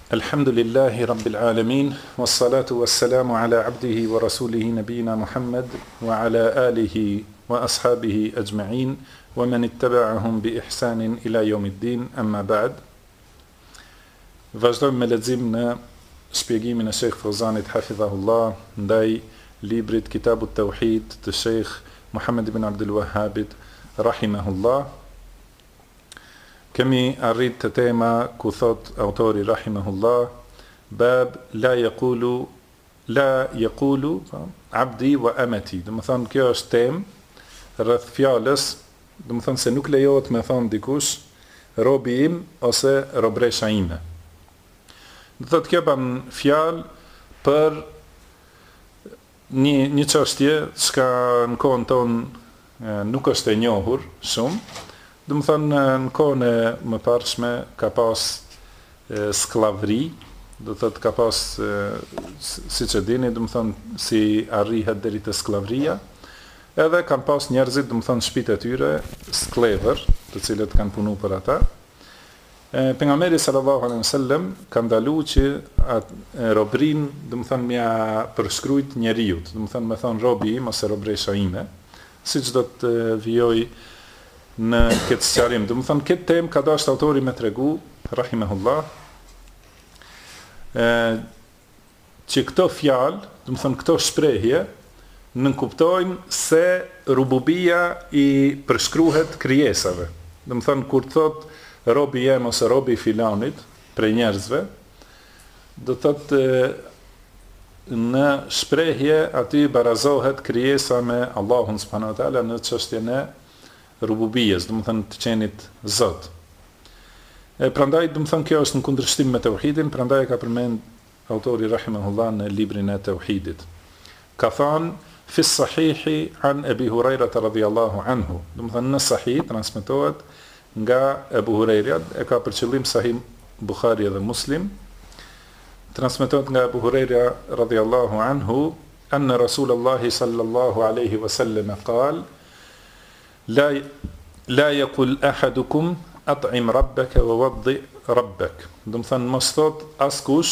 Alhamdulillahi Rabbil Alamin, wassalatu wassalamu ala abdihi wa rasulihi nabina Muhammad, wa ala alihi wa ashabihi ajma'in, wa man ittaba'ahum bi ihsanin ila yawmiddin, amma ba'd. Vazhdojmë me lexim në shpjegimin e Sheikh Fawzanit hafidhahullah ndaj librit Kitabut Tauhid të Sheikh Muhammad ibn Abdul Wahhabit rahimahullah. Kemi arrit të tema ku thot autori rahimahullah, bab la yaqulu abdi wa amati. Do të thonë kjo është temë rreth fjalës, do të thonë se nuk lejohet me thonë dikush robi im ose robresha ime. Do thotë kjo ban fjalë për një çështje që në kohën tonë nuk është e njohur shumë. Do të thonë në kohën e mëparshme ka pas sklavëri, do të thotë ka pas siç e dini, do të thonë si arrihet deri te sklavëria. Edhe kanë pas njerëzit, do të thonë shtëpitë e tyre, sklavër, të cilët kanë punu për ata. Pejgamberi sallallahu alaihi wasallam ka ndaluar që robrin, do të thonë mja përshkruajt njeriu, do të thonë me thon robi im ose robresha ime, siç do të vijoj në këtë sqarim. Do të thonë këtë temë ka dashur autori me tregu rahimahullah që këto fjalë, do të thonë këto shprehje nënkuptojnë se rububia i përshkruhet krijesave. Do të thonë kur thot robi jem ose robi i filanit prej njerëzve, do thotë në shprehje aty barazohet krijesa me Allahun subhanahu wa taala në çështjen e rububijes, do të thonë të qenit Zot. Prandaj do të thonë kjo është në kundërshtim me tauhidin, prandaj ka përmend autori rahimahullah në librin e tauhidit. Ka thënë fi sahihi an Abi Huraira radhiyallahu anhu, do të thonë në sahih transmetohet nga Abu Huraira, e ka për qëllim sahih Buhari dhe Muslim. Transmetohet nga Abu Huraira radhiyallahu anhu anna Rasulullah sallallahu alaihi wasallam qala La yaqul ahadukum at'im rabbaka wa waddi rabbak. Do të thonë mos thot askush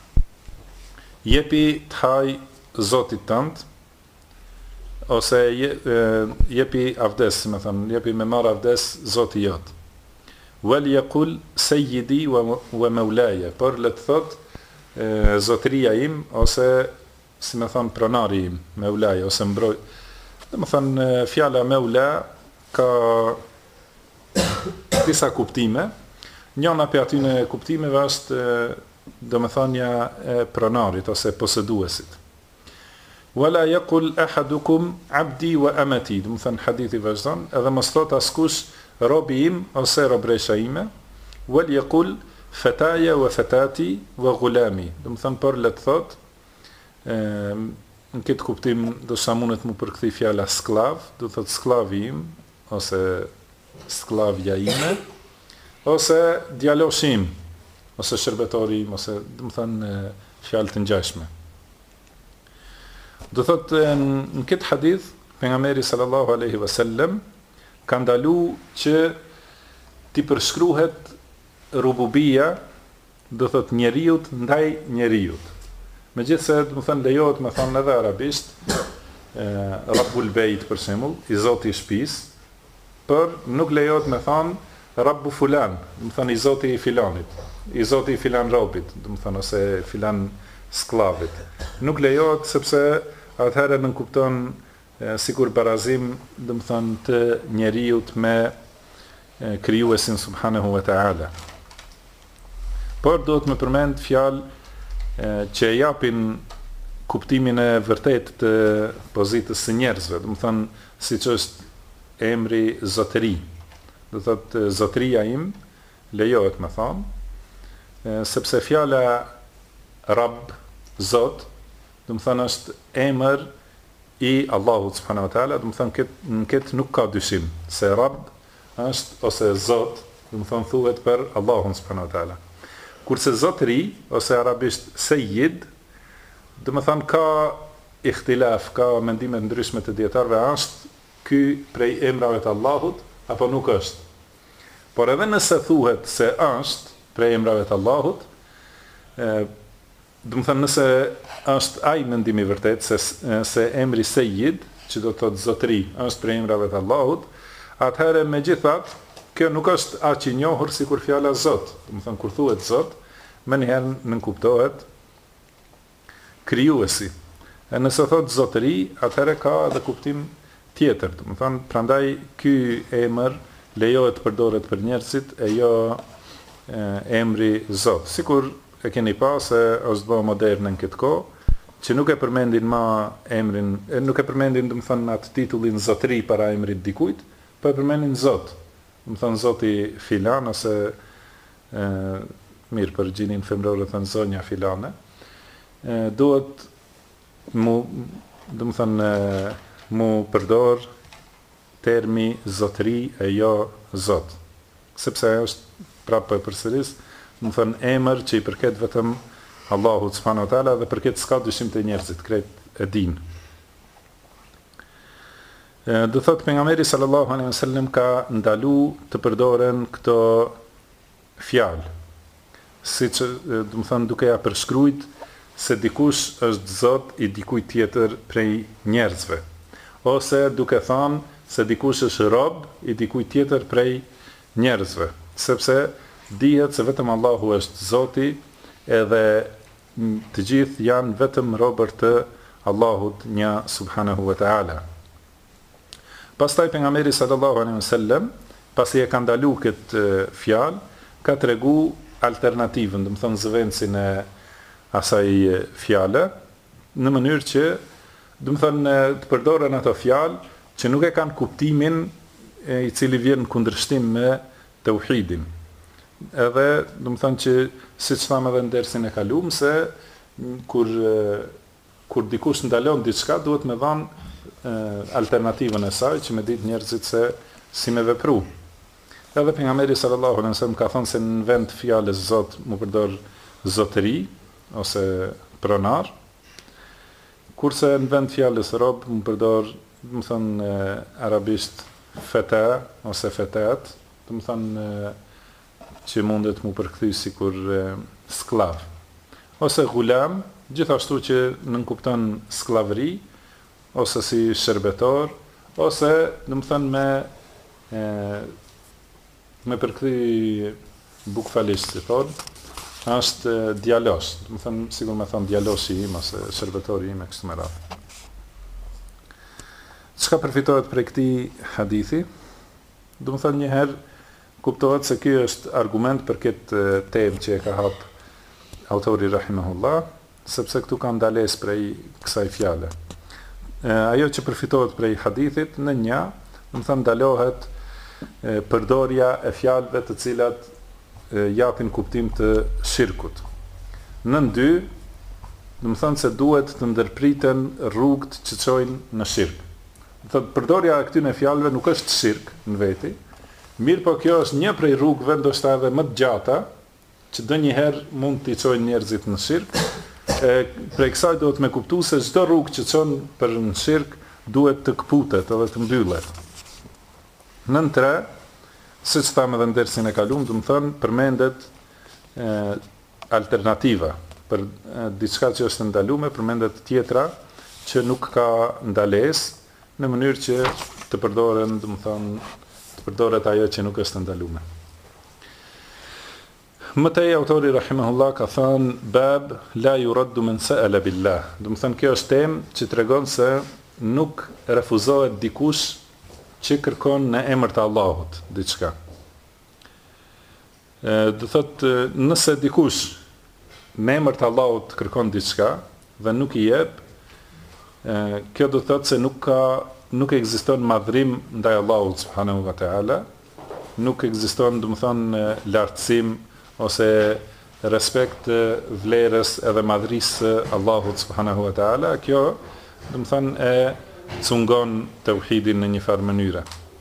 jepi të haj Zotit tënd ose jepi avdes, më thonë jepi me marr avdes Zoti jot. Wal yaqul sayyidi wa maulaya, por le të thot zotëria im ose si më thon pronari im, maulaya ose mbroj. Do të thonë fjala maula ka disa kuptime. Njëna për atyne kuptimeve është domethënia e pronarit ose poseduesit. Wala yaqul ahadukum abdi wa amati, do të thonë hadithi vazhdon, edhe mos thot askush robi im ose robresha ime. Wal yaqul fataya wa fatati wa ghulami, do të thonë por le të thot në këtë kuptim do sa mundet mu përkthej fjala sklav, do thot sklavi im ose sklavja ime, ose djaloshim, ose shërbetori im, ose do të thonë fjalë të ngjashme. Do thotë në këtë hadith pejgamberi sallallahu alaihi wasallam ka ndaluar që ti përshkruhet rububia, do thotë njeriu ndaj njeriu. Megjithse do të thonë lejohet me thonë edhe arabisht Rabbul Bejt për shembull, i Zoti i shtëpisë, por nuk lejohet me thonë Rabbu fulan, do të thonë i Zoti i filanit, i Zoti i filan robit, do të thonë ose filan sklavit. Nuk lejohet sepse atëherë nënkupton sikur barazim, do të thonë të njeriut me krijuesin subhanahu wa taala. Por duhet me përmend fjalë që japin kuptimin e vërtet të pozitës së njerëzve, do të thonë siç është emri zotëri. Do thotë zotëria im lejohet me thonë, sepse fjala Rabb, Zot, do të thonë është emër i Allahut subhanahu wa taala, do të thonë në këtë nuk ka dyshim se Rabb është ose Zot, do të thonë thuhet për Allahun subhanahu wa taala. Kurse zotëri ose arabisht Sayyid, do të thonë ka ikhtilaf, ka mendime të ndryshme të dietarëve, është ky prej emrave të Allahut apo nuk është. Por edhe nëse thuhet se është prej emrave të Allahut, Do të thënë nëse është ai mendimi i vërtet se emri Sejid, që do të thotë zotëri, është prej emrave të Allahut, atëherë megjithatë kjo nuk është aq i njohur sikur fjala Zot. Do të thënë kur thuhet Zot, më njëherë nënkuptohet krijuesi. E nëse thot zotëri, atëherë ka edhe kuptim tjetër. Do të thënë prandaj ky emër lejohet të përdoret për njerëzit e jo emri Zot. Sikur e keni pa se është bë moderne në këtë kohë, që nuk e përmendin ma emrin, nuk e përmendin do të thënë atë titullin zotëri para emrit dikujt, po e përmendin Zot. Do të thënë Zoti filan ose mirë për gjinin femrore thënë zonja filane. Duhet do të thënë mu përdor termi zotëri e jo Zot. Sepse ajo është prapë e përsëris, do të thënë emër që i përket vetëm Allahut subhanahu wa taala dhe përket s'ka dyshim të njerëzit, krejt e din. Do thotë pejgamberi sallallahu alaihi wasallam ka ndalu të përdoren këto fjalë. Siç do të thënë duke ja përshkruajt se dikush është Zot i dikujt tjetër prej njerëzve, ose duke thënë se dikush është rob i dikujt tjetër prej njerëzve, sepse dihet se vetëm Allahu është Zoti edhe të gjithë janë vetëm robër të Allahut një subhanahu wa ta'ala. Pastaj pejgamberi sallallahu alaihi wasallam, pasi e ka ndalu këtë fjalë, ka tregu alternativën, do të thënë zëvendësin e asaj fjale, në mënyrë që, do të thënë të përdoren ato fjalë që nuk e kanë kuptimin i cili vjen në kundërshtim me tauhidin. Edhe, do të thënë që siç thamë edhe në dersin e kaluam se kur dikush ndalon diçka duhet me dhanë alternativën e saj që me ditë njerëzit se si me vepru. Edhe pejgamberi sallallahu alaihi wasallam ka thënë se në vend të fjalës Zot mu përdor zotëri ose pronar, kurse në vend të fjalës rob mu përdor, do të thënë arabisht feta ose fetat, do të thënë që mundet mu përkthy sikur sklav. Ose gulam, gjithashtu që nënkupton sklavëri, ose si shërbetor, ose, do të thënë me përkthy bukfalisht, si thonë, është djalosh, do të thënë sikur me thonë djaloshi im ose shërbetori im e kështu me radhë. Çka përfitohet prej këtij hadithi? Do të thënë një herë kuptohet se ky është argument për këtë temë që e ka hap autori rahimahullah, sepse këtu ka ndalesë prej kësaj fjale. Ajo që përfitohet prej hadithit në një, do të thënë ndalohet përdorja e fjalëve të cilat japin kuptim të shirkut. Në dy, do të thënë se duhet të ndërpriten rrugët që çojnë në shirk. Do të thotë përdorja e këtyre fjalëve nuk është shirk në veti, mirë po kjo është një prej rrugëve, ndoshta edhe më të gjata, që ndonjëherë mund t'i çojnë njerëzit në shirk. Prej kësaj duhet me kuptu se çdo rrugë që çon për në shirk duhet të kputet edhe të mbyllet. Nën 3, siç thamë edhe në dersin e kaluam, do të thënë përmendet alternativa për diçka që është ndaluar, përmendet tjetra që nuk ka ndalesë, në mënyrë që të përdoren, do të thënë, të përdoret ajo që nuk është ndaluar. Mëtej autori rahimahullah ka thënë bab la yuraddu man sa'ala billah. Do të thënë kjo është temë që tregon se nuk refuzohet dikush që kërkon në emër të Allahut diçka. Do thotë nëse dikush në emër të Allahut kërkon diçka dhe nuk i jep, kjo do thotë se nuk ekziston madhrim ndaj Allahut subhanahu wa taala, nuk ekziston, do të thonë, lartësim ose respekt vlerës edhe madhrisë Allahut subhanahu wa taala. Kjo, do të thonë, e cungon tauhidin në një farë mënyre.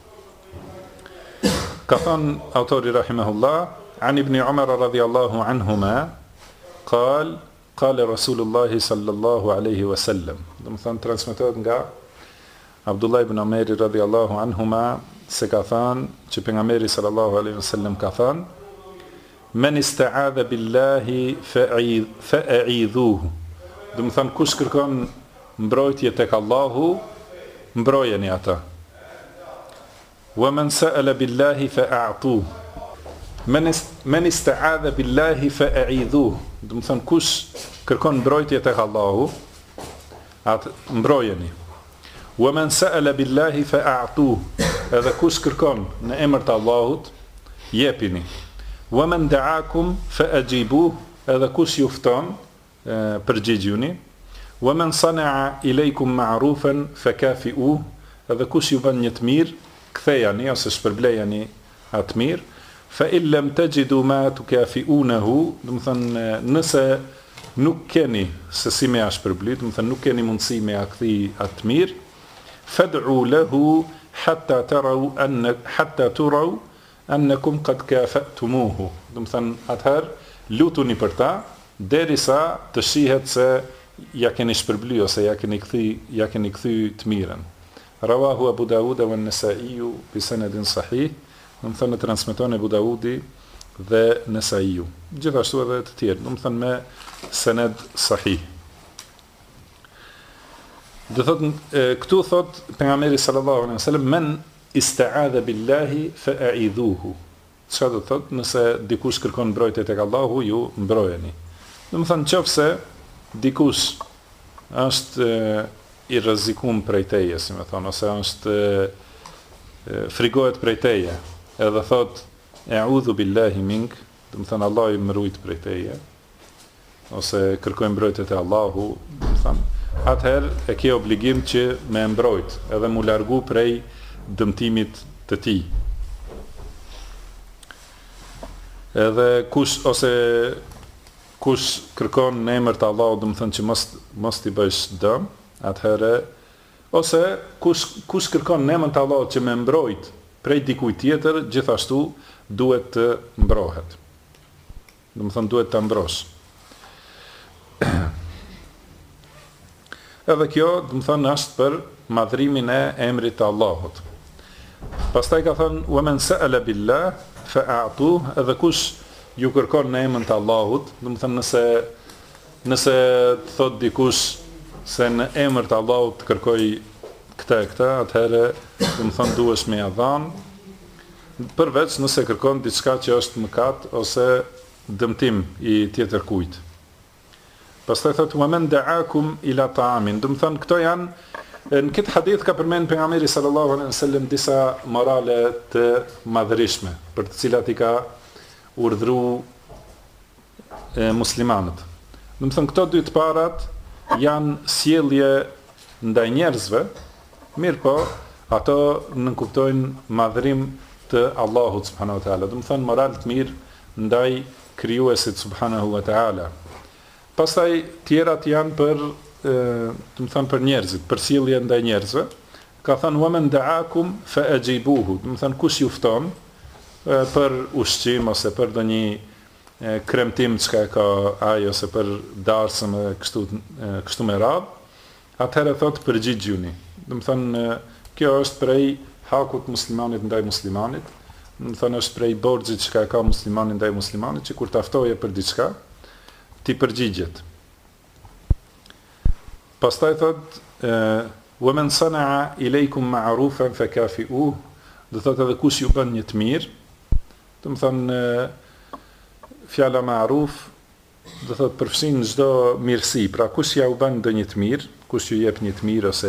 Ka thënë autori rahimahullah, an ibn Umar radhiyallahu anhuma qal qala Rasulullah sallallahu alaihi wasallam. Do të thonë transmetohet nga Abdullah ibn Umar radhiyallahu anhuma se ka thënë që pejgamberi sallallahu alaihi wasallam ka thënë Men ista'adha billahi fa'idhuhu. Do të thënë kush kërkon mbrojtje tek Allahu, mbrojeni ata. Wa man sa'ala billahi fa'atuhu. Men ista'adha billahi fa'idhuhu. Do të thënë kush kërkon mbrojtje tek Allahu, atë mbrojeni. Wa man sa'ala billahi fa'atuhu. Edhe kush kërkon në emër të Allahut, jepini. Wa man da'akum fa'ajibuhu. Edhe kush ju fton, përgjigjuni. Wa man sana'a ilaykum ma'rufan fakafi'uhu. Edhe kush ju bën një të mirë, kthejani ose shpërblejani atë mirë. Fa in lam tajidu ma tukafi'unahu, do të thënë nëse nuk keni se si me shpërblyt, do të thënë nuk keni mundësi me a kthi atë mirë, fad'u lahu hatta turaw annakum qad kafa'tumuhu. Do të thënë atëherë lutuni për ta derisa të shihet se ja keni shpërbly ose ja keni kthy të mirën. Rawahu Abu Dawud wa an-Nasa'i bi sanadin sahih. Do të thënë transmeton Abu Dawudi dhe Nasa'iu. Gjithashtu edhe të tjerë, do të thënë me sanad sahih. Do thotë këtu thot pejgamberi sallallahu alaihi wasallam men ista'adha billahi fa'idhuhu. Çfarë do thotë? Nëse dikush kërkon mbrojtje tek Allahu, ju mbrojeni. Do të thënë nëse dikush është i rrezikuar prej teje, si më thon, ose është frigohet prej teje, edhe thot e'udhu billahi mink, do të thënë Allah i më rujt prej teje, ose kërkoj mbrojtje te Allahu, do të thënë, atëherë e ke obligim që me mbrojt, edhe mu largu prej dëmtimit të tij. Edhe kush kërkon në emër të Allahut, do të thënë që mos t'i bësh dëm, atëherë ose kush kërkon në emër të Allahut që me mbrojt prej dikujt tjetër, gjithashtu duhet të mbrohet. Do të thënë duhet ta mbrosh. Edhe kjo, do të thënë, është për madhrimin e emrit të Allahut. Pastaj ka thënë wa man sa'ala billah fa'atu, edhe kush ju kërkon në emrin të Allahut, do të thënë nëse të thot dikush se në emër të Allahut të kërkoj këta, atëherë do të thënë duhesh me ia dhënë, përveç nëse kërkon diçka që është mëkat ose dëmtim i tjetër kujt. Pastaj thot wa man da'akum ila ta'amin, do të thënë këto janë në këtë hadith ka përmend pejgamberi sallallahu alaihi wasallam disa morale të madhërishme për të cilat i ka urdhëruar muslimanët. Do të thënë këto dy të parat janë sjellje ndaj njerëzve, mirë po ato nënkuptojnë madhërim të Allahut subhanahu wa taala. Do të thënë moral të mirë ndaj krijuesit subhanahu wa taala. Pastaj tjerat janë për do të thënë për njerëzit, për sjellje ndaj njerëzve. Ka thënë wa man da'akum fa'ajibuhu, do të thënë kush ju fton për ushqim ose për ndonjë kremtim çka ka ai ose për darsëm kështu me radhë, atëherë thotë përgjigjuni. Do të thënë kjo është prej hakut muslimanit ndaj muslimanit. Do të thënë është prej borxhit që ka muslimani ndaj muslimanit, që kur ta ftoje për diçka, ti përgjigjet. Pastaj thotë wa man sana'a ilaykum ma'rufan fakafi'uhu, do thotë edhe kush ju bën një të mirë, do të thënë fjala ma'ruf do thotë përfshin çdo mirësi, pra kush ja u bën ndonjë të mirë, kush ju jep një të mirë ose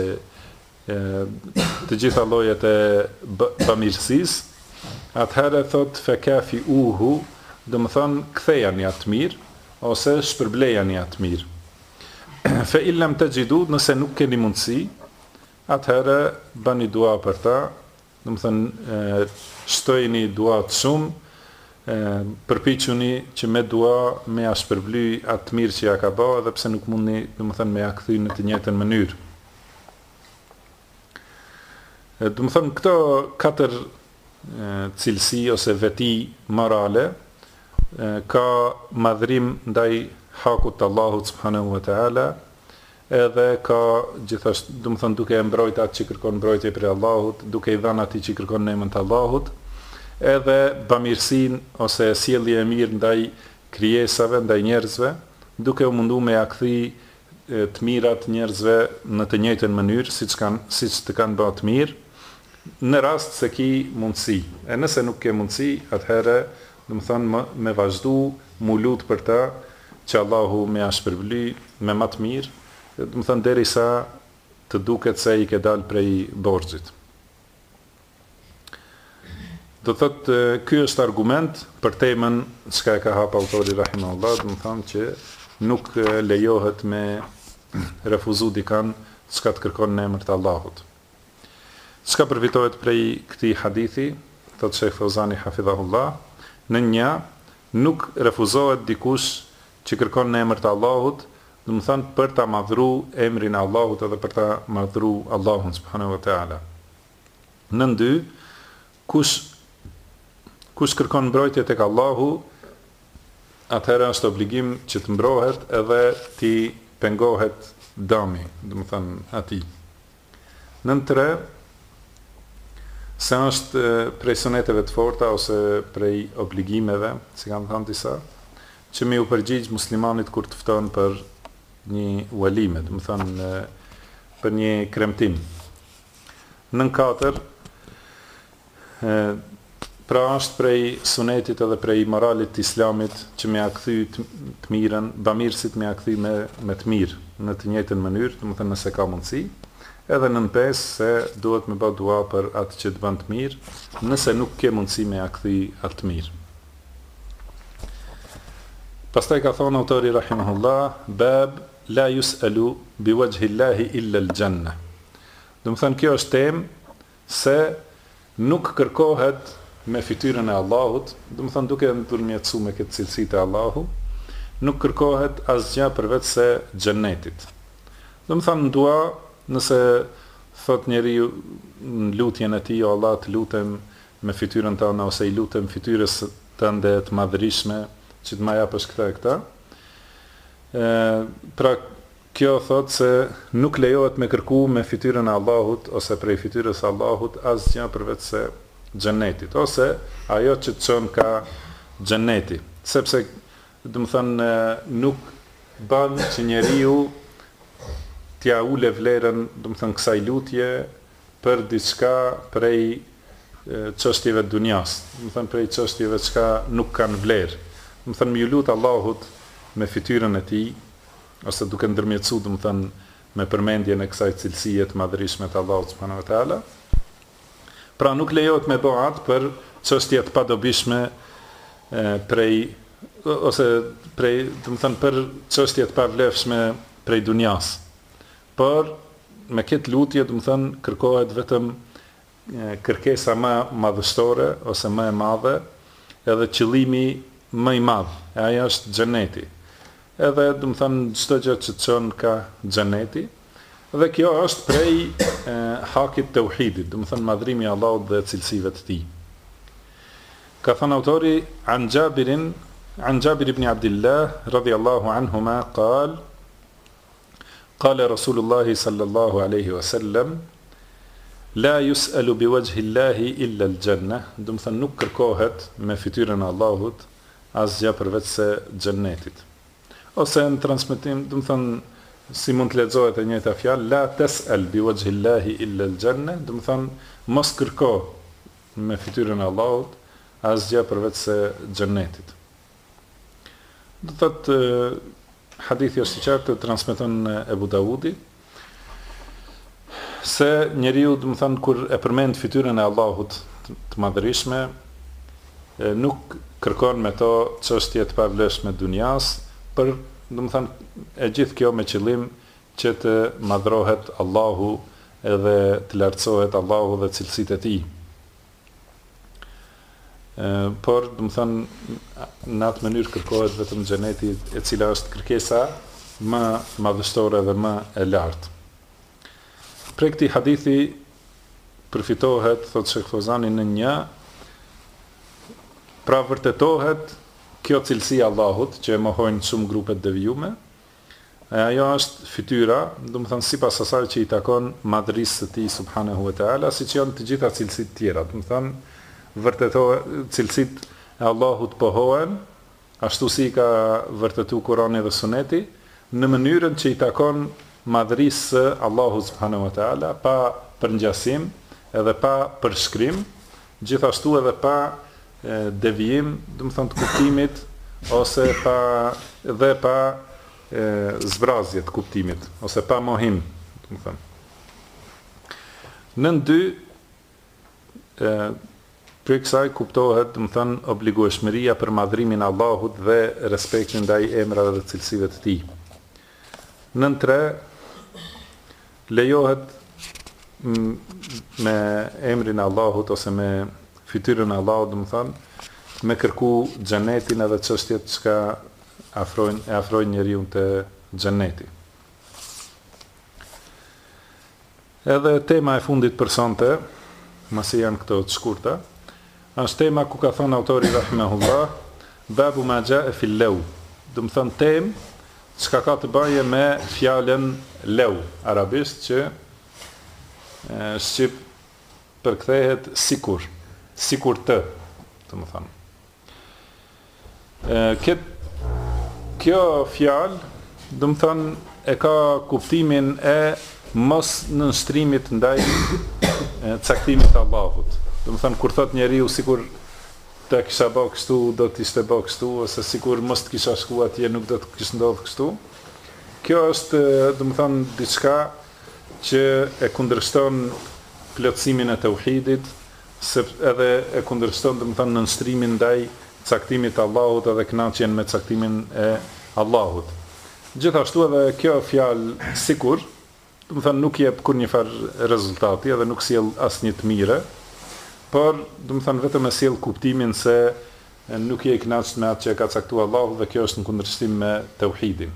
të gjitha llojet e bamirësisë, atëherë thotë fakafi'uhu, do të thonë kthejani atë mirë ose shpërblejani atë mirë. Fa in lam tajidu, nëse nuk keni mundësi, atëherë bëni dua për ta, do të thënë shtojini dua të shumë, përpiquni që me dua me ja shpërbly atë mirë që ja ka bërë, edhe pse nuk mundi, do të thënë me ja kthy në të njëjtën mënyrë. Do të thënë këto katër cilësi ose veti morale ka madhrim ndaj hakut të Allahut subhanahu wa taala, edhe ka gjithashtu, do të thënë duke e mbrojtur atë që kërkon mbrojtje prej Allahut, duke i dhënë atij që kërkon në emër të Allahut, edhe bamirësinë ose sjellje e mirë ndaj krijesave, ndaj njerëzve, duke u mundu me ja kthy të mirat njerëzve në të njëjtën mënyrë, siç të kanë bërë të mirë, në rast se ki mundësi. E nëse nuk ke mundësi, atëherë, do të thonë me vazhdu, mu lut për ta, që Allahu me ja shpërbly me më të mirë, do të thonë derisa të duket se i ke dalë prej borxhit. Do thotë, ky është argument për temën çka e ka hap autori rahimahullah, do të thonë që nuk lejohet me refuzu dikan çka të kërkon në emër të Allahut. Çka përfitohet prej këtij hadithi, thot Sheikh Fauzani hafidhahullah, në një nuk refuzohet dikush që kërkon në emër të Allahut, do të thonë për ta madhru emrin e Allahut edhe për ta madhru Allahun subhanahu wa taala. Në dy, kush kërkon mbrojtje tek Allahu, atëherë është obligim që të mbrohet edhe ti pengohet dami, do të thënë ati. Në tre, se është prej suneteve të forta ose prej obligimeve, si kanë thënë disa, që mi u përgjigj muslimanit kur të fton për një walime, do të thënë për një kremtim. Në katër, pra është prej sunetit edhe prej moralit të islamit që me ja kthy të mirën, bamirësit me ja kthy me të mirë, në të njëjtën mënyrë, do të thënë nëse ka mundësi, edhe në pesë se duhet me bë dua për atë që të bën të mirë, nëse nuk ke mundësi me ja kthy atë të mirë. Pastaj ka thonë autori rahimahullah, bab la yus'alu bi wajhi Allahi illa al-janna. Do të thënë kjo është temë se nuk kërkohet me fytyrën e Allahut, do të thonë duke ndërmjetësu me këtë cilësi të Allahu, nuk kërkohet asgjë përveç se xhennetit. Do të thonë dua, nëse thot njeriu në lutjen e tij, o Allah, të lutem me fytyrën tënde ose i lutem fytyrës tënde të madhërishme që të më japësh këtë e këtë. Pra kjo thot se nuk lejohet me kërku me fytyrën e Allahut ose prej fytyrës së Allahut asgjë përveç se xhennetit, ose ajo që të çon ka xhenneti, sepse do të thënë nuk bën që njeriu t'ja ule vlerën, do të thënë kësaj lutje për diçka prej çështjeve të dunjas, do të thënë prej çështjeve që nuk kanë vlerë. Do të thënë më lut Allahut me fytyrën e tij, ose duke ndërmjetësu, do të thënë me përmendjen e kësaj cilësie të madhërishme të Allahut subhanahu wa taala. Pra nuk lejohet me bëu atë për çështje të padobishme ose prej, do të thënë për çështje të pavlefshme prej dunjas. Por me këtë lutje, do të thënë kërkohet vetëm kërkesa më madhështore ose më e madhe, edhe qëllimi më i madh, e ajo është xheneti. Edhe do të thënë çdo gjë që çon ka xheneti. Dhe kjo është prej hakit të uhidit, do të thënë madhrimi i Allahut dhe cilësive të tij. Ka thënë autori an Jabir ibn Abdullah radhiyallahu anhuma qala Rasulullah sallallahu alaihi wasallam la yus'alu bi wajhi Allahi illa al-jannah, do të thënë nuk kërkohet me fytyrën e Allahut asgjë përveç se xhennetit. Ose në transmetim, do të thënë si mund të lexohet e njëjta fjalë, la tas'al bi wajhi Allahi illa al-jannah, do të thënë mos kërko me fytyrën e Allahut asgjë përveç se xhennetit. Do thotë hadithi është i qartë, transmeton Ebu Davudi, se njeriu, do të thënë kur e përmend fytyrën e Allahut të madhërishme, nuk kërkon me to çështje të pavlefshme dunjas, për do të thënë e gjithë kjo me qëllim që të madhrohet Allahu edhe të lartësohet Allahu dhe cilësitë e tij. Por do të thënë në atë mënyrë kërkohet vetëm xheneti, e cila është kërkesa më madhështore dhe më e lartë. Prej këtij hadithi përfitohet, thotë Sheikh Fauzani, në një, pra vërtetohet kjo cilësi Allahut, që e mohojnë shumë grupet devijume, ajo është fytyra, do të thënë sipas asaj që i takon madhërisë së tij subhanahu wa taala, siç janë të gjitha cilësitë tjera, do të thënë cilësitë e Allahut pohohen, ashtu si ka vërtetu Kurani dhe Suneti, në mënyrën që i takon madhërisë së Allahut subhanahu wa taala, pa përngjasim, edhe pa përshkrim, gjithashtu edhe pa devijim, do të thonë të kuptimit ose pa zbrazje të kuptimit ose pa mohim, do të thonë. Nën dy për kësaj kuptohet, do të thonë, obligueshmëria për madhrimin e Allahut dhe respektin ndaj emrave dhe cilësive të tij. Nën tre lejohet me emrin e Allahut ose me fytyrën e Allahut, do të thonë, me kërku xhenetin edhe çështjet që afrojnë njeriu te xheneti. Edhe tema e fundit për sonte, masi janë këto të shkurta, është tema ku ka thonë autori rahimahullah, babu ma jaa fil law. Do të thonë temë çka ka të bëjë me fjalën law arabisht, që shqip përkthehet sikur të, do të thonë. Kjo fjalë, do të thonë, e ka kuptimin e mos nënshtrimit ndaj caktimit të Allahut. Do të thonë, kur thot njeriu sikur të kisha bë kështu, do të ishte bë kështu, ose sikur mos të kisha shku atje, nuk do të kishte ndodhur kështu. Kjo është, do të thonë, diçka që e kundërshton plotësimin e tauhidit, edhe e kundërshton, do të thonë, nënshtrimin ndaj caktimit të Allahut edhe kënaqjen me caktimin e Allahut. Gjithashtu edhe kjo fjalë sikur, do të thonë, nuk jep kurrë farë rezultati edhe nuk sjell asnjë të mire, por do të thonë vetëm e sjell kuptimin se nuk je i kënaqur me atë që ka caktuar Allahu dhe kjo është në kundërshtim me tauhidin.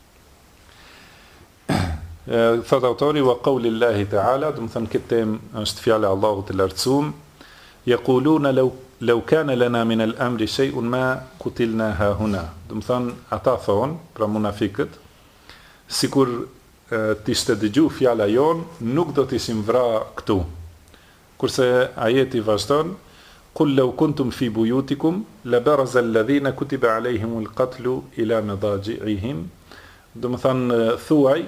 Thot autori wa qawli Allahi ta'ala, do të thonë këtë temë është fjala e Allahut të lartësuar, yaquluna law kana lana min al-amri shay'un ma qutilna ha huna. Do të thonë ata thonë, pra munafiqët, sikur t'ishte dëgju fjala jon, nuk do t'ishim vra këtu. Kurse ajeti vazhdon, qul law kuntum fi buyutikum labaraza alladhina kutiba alayhimul qatlu ila madaji'ihim. Do të thonë thuaj,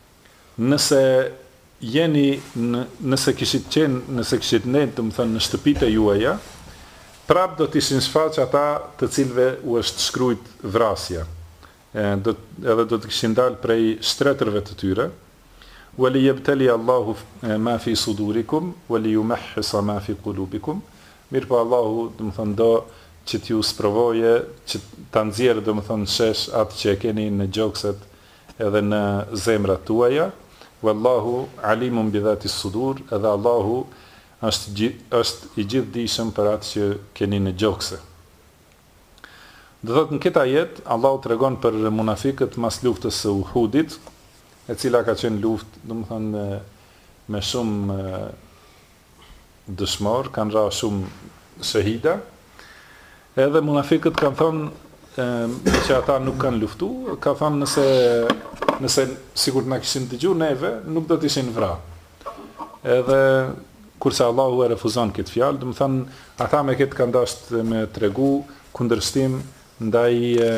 nëse kishit ne, do të thonë, në shtëpitë juaja, prap do t'ishin shfaq ata të cilëve u është shkruajt vrasja. Edhe do të kishin dalë prej shtretërve të tyre, wali yabtali Allahu ma fi sudurikum wali yumahhisa ma fi qulubikum. Mirë po Allahu, do të thonë, do që t'ju sprovoje, që ta nxjerrë, do të thonë, shesh atë që e keni në gjokset edhe në zemrat tuaja. Wallahu alimun bi dhati sudur, edhe Allahu është i gjithdijshëm për atë që keni në gjokse. Do thotë në këtë ajet, Allahu tregon për munafiqët mas luftës së Uhudit, e cila ka qenë luftë, do të thonë, me shumë dëshmor, kanë ra shumë shahida. Edhe munafiqët kanë thonë që ata nuk kanë luftu, ka thonë nëse sikur na kishin dëgjuar neve, nuk do të ishin vra. Edhe kurse Allahu e refuzon këtë fjalë, do të thonë, ata me këtë kanë dashur me tregu kundërshtim ndaj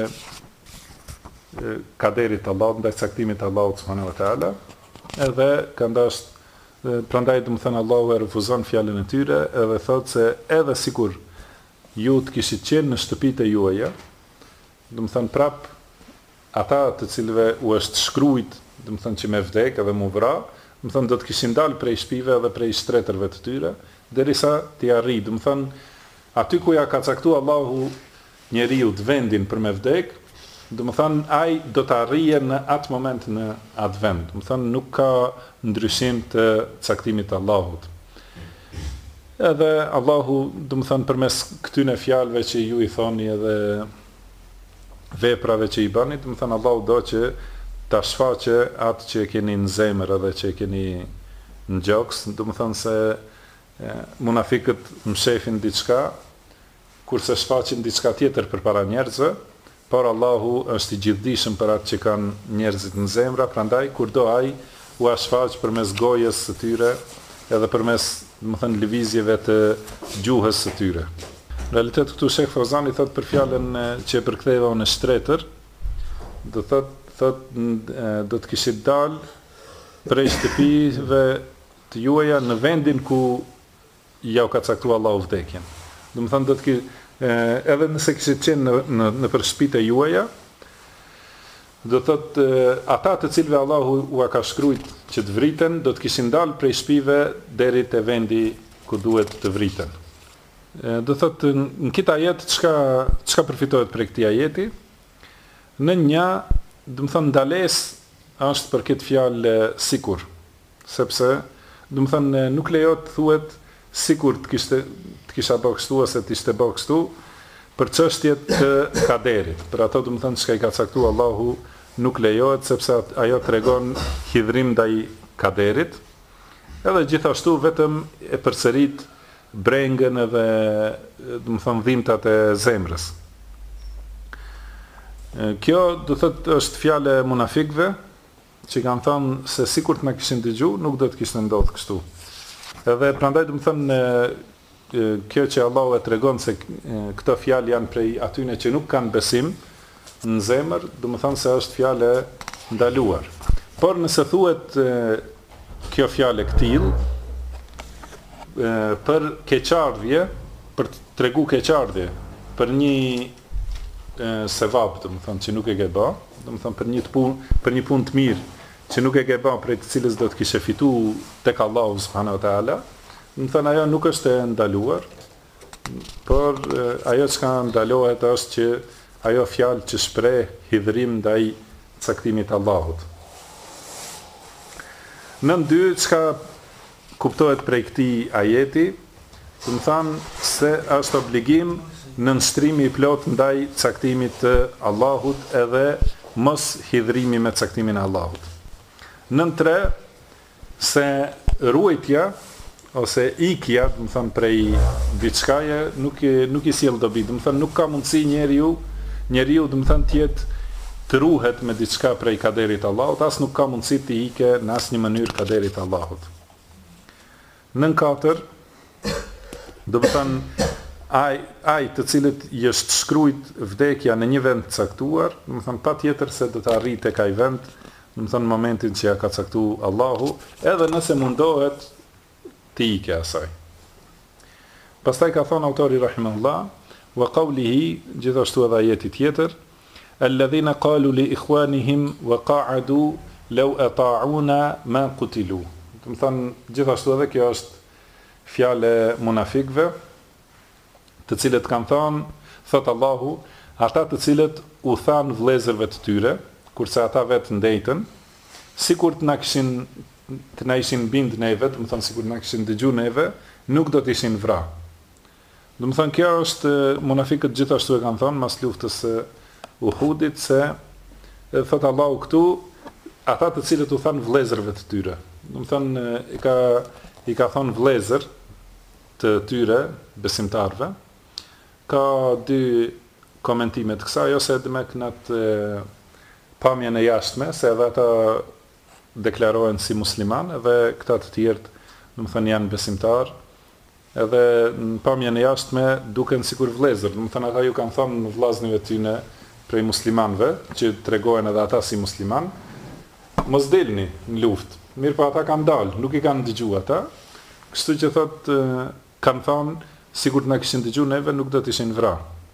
kaderit të Allahut, ndaj caktimit të Allahut subhanahu wa taala, edhe kanë dashur, prandaj do të thënë Allahu e refuzon fjalën e tyre, edhe thotë se edhe sikur ju të kishit qenë në shtëpitë e juaja, do të thënë prap ata të cilëve u është shkruajt, do të thënë që me vdek edhe mu vra, do të thënë do të kishin dalë prej shtëpive edhe prej shtretërve të tyre, derisa t'i arrijë, do të thënë aty ku ja ka caktuar Allahu njeriu të vendin për me vdek, do të thënë ai do të arrijë në atë moment në atë vend. Do të thënë nuk ka ndryshim të caktimit të Allahut. Edhe Allahu, do të thënë përmes këtyre fjalëve që ju i thoni edhe veprave që i bëni, do të thënë Allahu do që ta shfaqë atë që keni në zemër edhe që keni në gjoks, do të thënë se munafiqët mshefin diçka, kurse shfaqin diçka tjetër përpara njerëzve, por Allahu është i gjithdijshëm për atë që kanë njerëzit në zemra, prandaj kurdo ai u shfaq përmes gojës së tyre edhe përmes domethënë lëvizjeve të gjuhës së tyre. Në realitet këtu Shekh Fauzani thot për fjalën që e përktheva unë shtretër, do do të kishit dal prej shtëpive të juaja në vendin ku ja u ka caktuar Allahu vdekjen. Domethënë do të edhe nëse kishit qenë në për shtëpitë e juaja, do thot ata të cilëve Allahu u ka shkruajt që të vriten, do të kishin dalë prej shtëpive deri te vendi ku duhet të vriten. Do thot në këtë ajet çka përfitohet prej këtij ajeti? Në një, do të thon ndalesë është për këtë fjalë sikur, sepse do të thon nuk lejohet thuhet sikur të kisha bërë kështu ose të ishte bërë kështu për çështjet të kaderit. Për ato do të thon çka i ka caktuar Allahu nuk lejohet sepse ajo tregon hidhrim ndaj kaderit. Edhe gjithashtu vetëm e përsërit brengën edhe do të thon dhimbtat e zemrës. Kjo do thot është fjale e munafikëve që kanë thënë se sikur të na kishin dëgjuar nuk do të kishte ndodhur kështu. Edhe prandaj do të thon kjo që Allahu e tregon se këto fjalë janë prej atyne që nuk kanë besim në zemër, do të thon se është fjale ndaluar. Por nëse thuhet kjo fjalë këtill për keqardhje, për të tregu keqardhje, për një sevap, do të thon që nuk e ke bë, do të thon për një punë të mirë që nuk e ke bë, prej të cilës do të kishe fituar tek Allahu subhanahu wa taala, do të thon ajo nuk është e ndaluar, por ajo që ndalohet është që ajo fjalë që shpreh hidhrim ndaj caktimit të Allahut. Në dy çka kuptohet prej këtij ajeti, do të thon se është obligim në nështrimi i plot ndaj caktimit të Allahut edhe mos hidhrimi me caktimin e Allahut. Në tre, se ruajtja ose ikja, do të thon prej diçkaje nuk i sjell dobi, do të thon nuk ka mundësi njeriu do të thon të jetë të ruhet me diçka prej kaderit të Allahut, as nuk ka mundësi të ike në asnjë mënyrë kaderit të Allahut. Në katër, do të thon ai të cilët i është shkruajt vdekja në një vend të caktuar, do të thon patjetër se do të arrijë tek ai vend, do të thon momentin që ja ka caktuar Allahu, edhe nëse mundohet të ikë asaj. Pastaj ka thënë autori rahimahullah, wa qawlihi, gjithashtu edhe ajeti tjetër, alladhina qalu li ikhwanihim wa qa'adu law ata'una ma qutilu. Do të thon gjithashtu edhe kjo është fjale munafikëve, të cilët kanë thënë, thot Allahu, ata të cilët u thanë vëllezërve të tyre, kurse ata vetë ndejtën, sikur të na ishin bind neve, do të thon sikur na kishin dëgjuar neve, nuk do të ishin vra. Do të thon kjo është munafikët gjithashtu e kanë thënë mas luftës së Uhudit se thot Allahu këtu ata të cilët u thanë vëllezërve të tyre. Do të thon i ka thënë vëllezër të tyre besimtarve. Ka dy komentime të kësaj, ose edhe me kënat pamjen e jashtme, se edhe ata deklarohen si musliman, edhe këta të tjerët, do të thënë janë besimtar, edhe në pamjen e jashtme duken sikur vëllezër, do të thënë ata ju kanë thënë vllaznive tyne prej muslimanëve, që tregohen edhe ata si musliman, mos delni në luftë. Mirë pa ata kanë dalë, nuk i kanë dëgjuar ata, kështu që thotë kanë thënë sikur të na kishin dëgjuar neve, nuk do të ishin vra.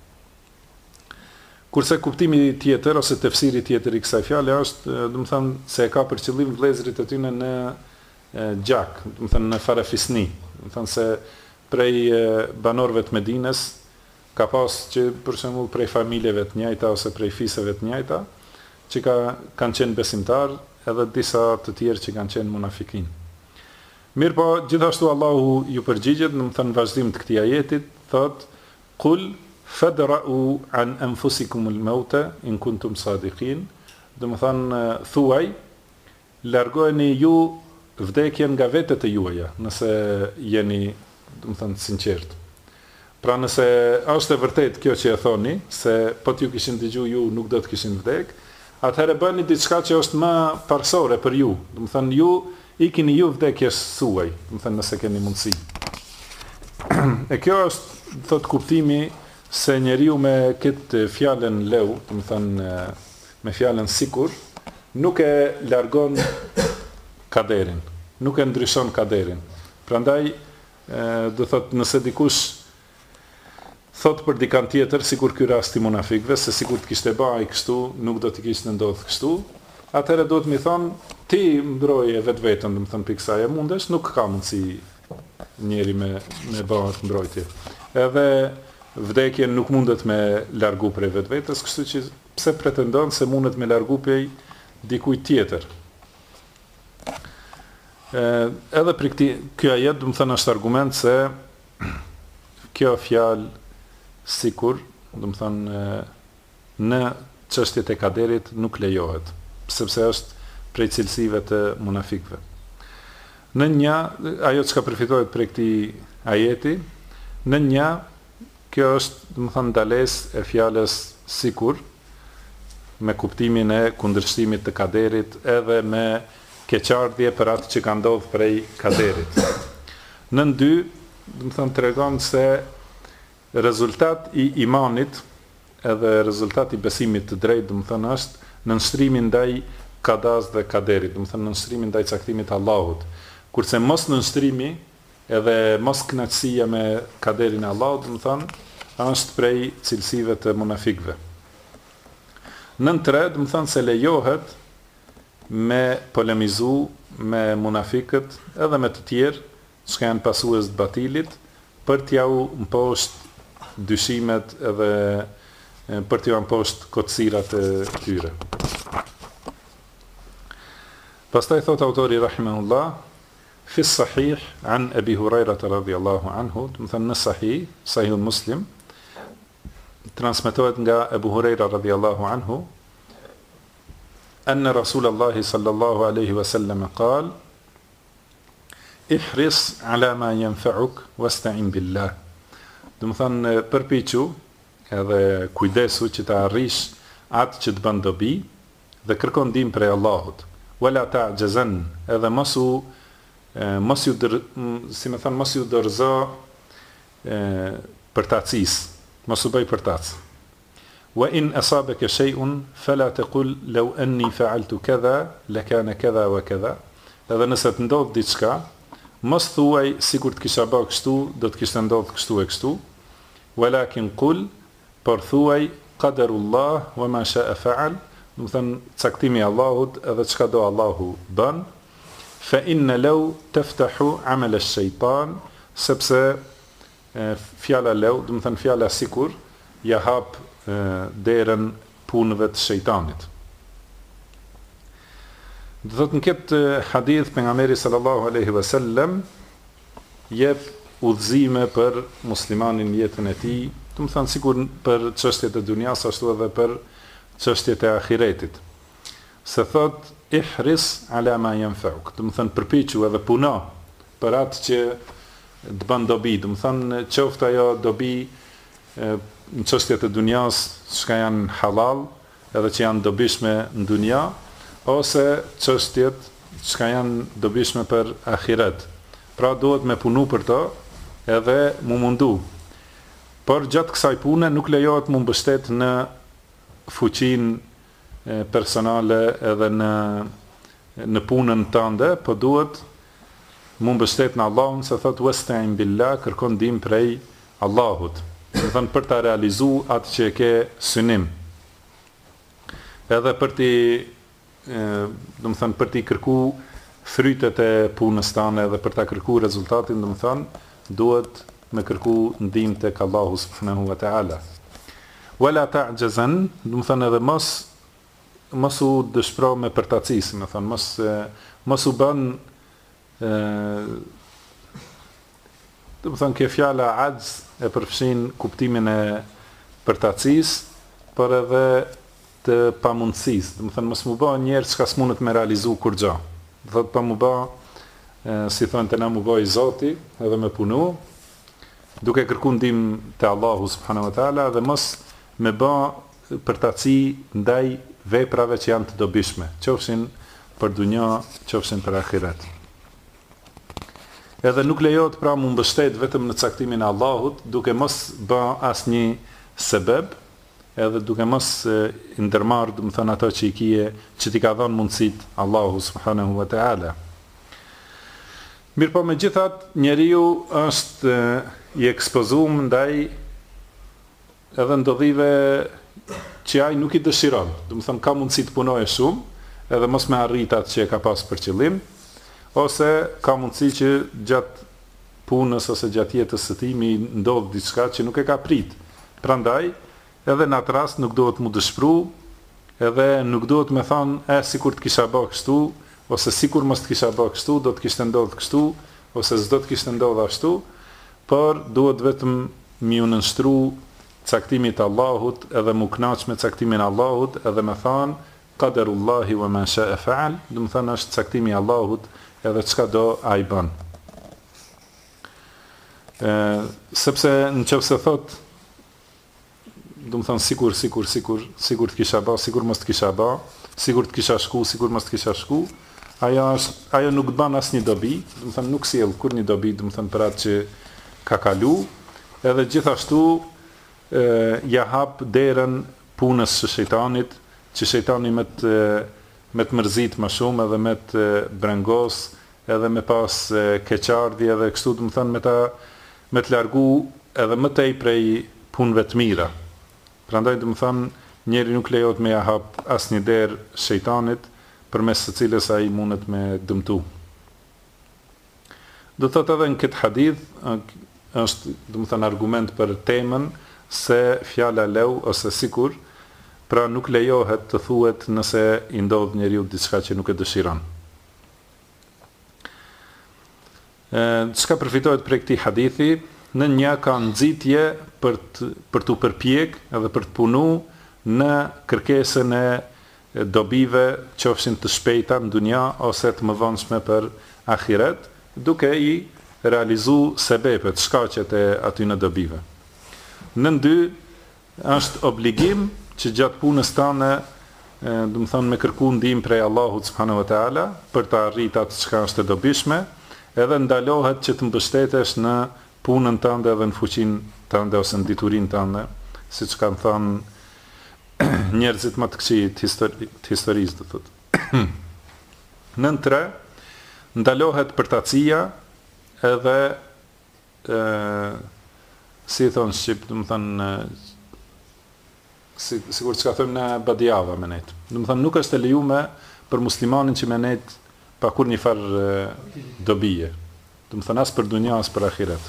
Kurse kuptimi tjetër ose tefsiri tjetër i kësaj fjale është, do të thënë se e ka për qëllim vëllezërit e tyre në gjak, do të thënë në farefisni, do të thënë se prej banorëve të Medinës ka pas që për shembull prej familjeve të njëjta ose prej fisëve të njëjta që kanë qenë besimtar, edhe disa të tjerë që kanë qenë munafikin. Mirë po, gjithashtu Allahu ju përgjigjet, në më thënë vazhdim të këtij ajetit, thot, Qul fadra'u an anfusikumul mauta in kuntum sadiqin, do të thënë thuaj, largojeni ju vdekjen nga vetët e juaja, nëse jeni, do të thënë sinqert. Pra nëse është e vërtet kjo që e thoni, se po t'ju kishin dëgjuar ju nuk do të kishin vdek, atëherë bëni diçka që është më parsore për ju. Do të thënë ju ikini ju vdekjes suaj, do të thënë nëse keni mundësi. E kjo është, thot, kuptimi se njeriu me këtë fjalën leu, do të thënë me fjalën sikur, nuk e largon kaderin, nuk e ndryshon kaderin. Prandaj, do thot, nëse dikush thot për dikant tjetër, sikur ky rast i munafikëve, se sikur të kishte bërë ai kështu, nuk do të kishte ndodhur kështu, atëherë do të më thonë, ti mbroje vetveten, do të thënë pikë sa e mundesh, nuk ka mundësi njeri me bëhet mbrojtje. Edhe vdekjen nuk mundet me largu prej vetvetes, kështu që pse pretendon se mundet me largu prej dikujt tjetër. Edhe për kjo ajet, do të thënë është argument se kjo fjalë sikur, do të thënë në çështjet e kaderit nuk lejohet, sepse është prej cilësive të munafikëve. Në një, ajo që ka përfitohet prej këtij ajeti, në një, kjo është, do të thënë, ndalesë e fjalës sikur, me kuptimin e kundërshtimit të kaderit, edhe me keqardhje për atë që ka ndodhur prej kaderit. Në dy, do të thënë, tregon se rezultat i imanit edhe rezultat i besimit të drejtë, do të thënë, është nënshtrimi ndaj kadas dhe kaderit, do të thënë nënshtrimi ndaj caktimit të Allahut. Kurse mos nënshtrimi edhe mos kënaqësia me kaderin e Allahut, do të thënë, është prej cilësive të munafikëve. Në tre, do të thënë se lejohet me polemizu me munafikët edhe me të tjerë që janë pasues të batilit për t'jau mposht dyshimet edhe për t'jau mposht kotësirat e tyre. Pastaj thot autori rahimahullah, fi sahih an Abi Hurairah radhiyallahu anhu, do të thënë në sahih Muslim, transmetohet nga Abu Hurairah radhiyallahu anhu, أن رسول الله صلى الله عليه وسلم قال احرص على ما ينفعك واستعن بالله. Do të thënë përpiqu edhe kujdesu që të arrish atë që të bën dobi dhe kërko ndihmë prej Allahut. Wala ta'jazan, edhe mos u dorëzo përtacis, mos u bëj përtac. Wa in asabaka shay'un fala taqul law anni fa'altu kadha lakana kadha wa kadha. Edhe nëse të ndodh diçka, mos thuaj sikur të kisha bërë kështu, do të kishte ndodhur kështu e kështu. Walakin qul, por thuaj qadarullah wa ma sha'a fa'al, do të thënë caktimi i Allahut edhe çka do Allahu bën. Fa inna law taftahu 'amal ash-shaytan, sepse fjala law, do të thënë fjala sikur, ja hap derën punëve të shejtanit. Do thot në këtë hadith pejgamberi sallallahu alaihi wasallam jep udhëzime për muslimanin në jetën e tij, do të thënë sikur për çështjet e dunjas ashtu edhe për çështjet e ahiretit. Se thot ihris ala ma yanfa'uk, do të thënë përpiqu edhe puno për atë që të bën dobi, do të thënë qoftë ajo dobi në çështjet e dunjas që janë halal edhe që janë dobishme në dunja, ose çështjet që janë dobishme për ahiret. Pra duhet me punu për to edhe mu mundu. Por gjatë kësaj pune nuk lejohet mu mbështet në fuqinë personale edhe në punën tënde, po duhet mu mbështet në Allahun, se thot wasta'in billah, kërkon ndihmë prej Allahut. Do thënë për ta realizu atë që e ke synim. Edhe për ti, do të thënë për ti kërku frytet e punës tane edhe për ta kërku rezultatin, do të thënë duhet me kërku ndihmë tek Allahu subhanahu wa ta'ala. Wala ta'jazan, do të thënë edhe mos u dëshpëro me përtacis, do të thënë mos u bën do të thënë kjo fjala ajz e përfshin kuptimin e përtacis, por edhe të pamundësisë. Do të thënë mos mu bë njerëz që s'mundet me realizu kur gjë. Do thotë pa mu bë, si thonë të na mu bë i Zoti, edhe me punu, duke kërkuar ndihmë te Allahu subhanahu wa taala dhe mos me bë përtaci ndaj veprave që janë të dobishme, qofshin për dunja, qofshin për ahiret. Edhe nuk lejohet pra mu mbështet vetëm në caktimin e Allahut, duke mos bë asnjë sebeb, edhe duke mos ndërmarr, do të thënë ato që i kije, që ti ka dhënë mundësit Allahu subhanahu wa taala. Mirë po megjithatë, njeriu është i ekspozuar ndaj edhe ndodhive që ai nuk i dëshiron. Do të thënë ka mundësi të punojë shumë, edhe mos me arrit atë që e ka pas për qëllim, ose ka mundësi që gjatë punës ose gjatë jetës së tij mi ndodh diçka që nuk e ka prit. Prandaj, edhe në atë rast nuk duhet mu dëshpëru, edhe nuk duhet me thonë, sikur të kisha bë kështu, ose sikur mos të kisha bë kështu, do të kishte ndodhur kështu, ose s'do të kishte ndodhur ashtu, por duhet vetëm mi u nënshtru caktimit Allahut, edhe mu kënaq me caktimin Allahut, edhe me thonë, qaderullahi wa ma sha'a fa'al, do të thonë është caktimi Allahut, edhe çka do ai bën. Sepse nëse thot, do të thonë sikur të kisha bë, sikur mos të kisha bë, sikur të kisha shku, sikur mos të kisha shku, ajo nuk bën asnjë dobi, do të thonë nuk sjell kur një dobi, do të thonë për atë që ka kalu, edhe gjithashtu ja hap derën punës së shejtanit, që shejtani me të mërzit më shumë, edhe me të brengos, edhe me pas keqardhje, edhe kështu do të thënë me të largu edhe më tej prej punëve të mira. Prandaj do të thënë njeri nuk lejohet me ja hap asnjë derë shejtanit, përmes së cilës ai mundet me dëmtu. Do të thotë edhe në këtë hadith është do të thënë argument për temën se fjala leu ose sikur, pra nuk lejohet të thuhet nëse i ndodh njeriu diçka që nuk e dëshiron. Çka përfitohet prej këtij hadithi, në një ka nxitje për të përpjek edhe për të punu në kërkesën e dobive, qofshin të shpejta në dunja ose të mëvonshme për ahiret, duke i realizu sebepet, shkaqet e aty në dobive. Në dy është obligim që gjatë punës tane, do të thonë me kërku ndihmë prej Allahut subhanahu wa taala për të arritur atë çka është e dobishme, edhe ndalohet që të mbështetesh në punën tënde edhe në fuqinë tënde ose në diturinë tënde, siç kanë thënë njerëzit më të këqij të historisë, do thotë. Nën 3 ndalohet përtacia edhe si thonë shqip, do të thonë sigur që ka thëmë në badjava me nejtë. Do të thonë nuk është e lejume për muslimanin që me nejtë pa kur një farë dobije. Do të thonë as për dunja, as për ahiret.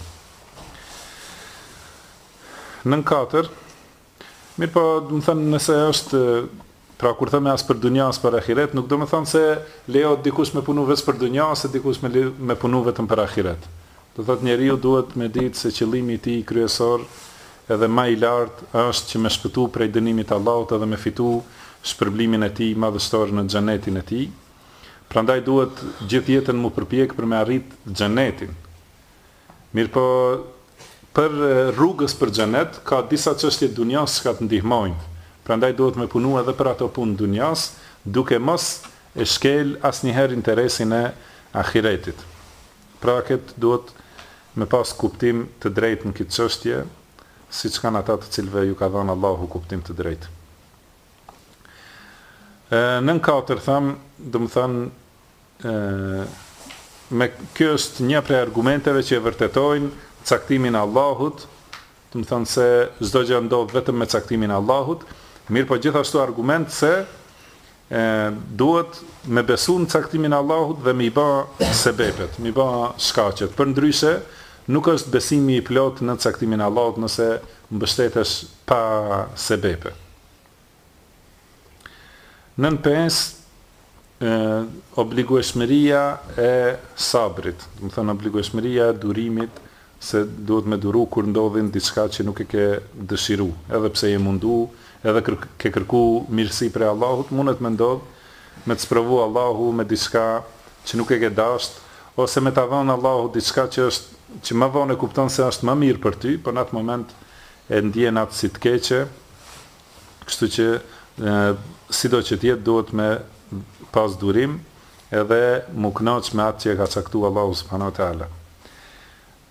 Nën 4, mirë po, do të thonë nëse është, pra kur thëme as për dunja, as për ahiret, nuk do të thonë se lejohet dikush me punu vetëm për dunja, ose dikush me punu vetëm për ahiret. Do të thotë njeriu duhet me ditë se qëllimi i tij kryesor edhe më i lartë është që me shpëtu prej dënimit të Allahut edhe me fitu shpërblimin e tij madhështor në xhenetin e tij. Prandaj duhet gjithë jetën mu përpjek për me arrit xhenetin. Mirëpo për rrugës për xhenet ka disa çështje dunjas që të ndihmojnë. Prandaj duhet me punu edhe për ato punë dunjas, duke mos e shkel asnjëherë interesin e ahiretit. Pra këtë duhet me pas kuptim të drejtë në këtë çështje, siç kanë ata të cilëve ju ka dhënë Allahu kuptim të drejtë. Nën 4 tham, do të thënë me kjo është një prej argumenteve që e vërtetojnë caktimin e Allahut, do të thënë se çdo gjë ndodh vetëm me caktimin e Allahut, mirë po gjithashtu argument se duhet me besu në caktimin e Allahut dhe me i bë sebepet, me i bë shkaqet. Përndryshe nuk është besimi i plot në caktimin e Allahut nëse mbështetesh pa sebepe. Nën 5, obligueshmëria e sabrit, do të thënë obligueshmëria e durimit, se duhet me duru kur ndodhin diçka që nuk e ke dëshiru, edhe pse je mundu, edhe ke kërku mirësi prej Allahut, mundet me ndodh me të sprovu Allahu me diçka që nuk e ke dasht, ose me ta dhënë Allahu diçka që më vonë e kupton se është më mirë për ty, por në atë moment e ndjen atë si të keqe, kështu që sido që tjetë duhet me pas durim edhe mu kënaq me atë që e ka caktuar Allahu subhanahu wa taala.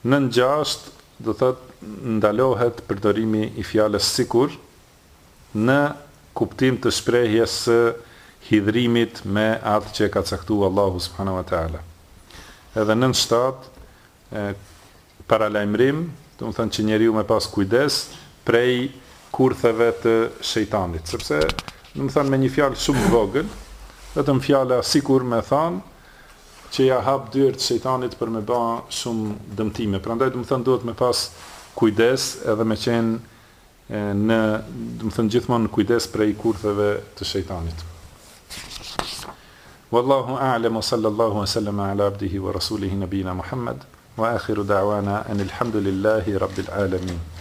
Nën 6 do thot ndalohet përdorimi i fjalës sikur në kuptim të shprehjes së hidhrimit me atë që ka caktuar Allahu subhanahu wa taala. Edhe nën 7 paralajmërim, do të thënë që njeriu me pas kujdes prej kurtheve të shejtanit, sepse do të thënë me një fjalë shumë vogël, vetëm fjala sikur me thënë që ja hap dyert shejtanit për me bë shumë dëmtime. Prandaj do të thënë duhet me pas kujdes edhe me qenë në, do të thënë gjithmonë kujdes prej kurtheve të shejtanit. Wallahu a'lam wa sallallahu wa sallama ala abdihi wa rasulihi nabina Muhammad wa akhiru da'wana anil hamdulillahi rabbil alamin.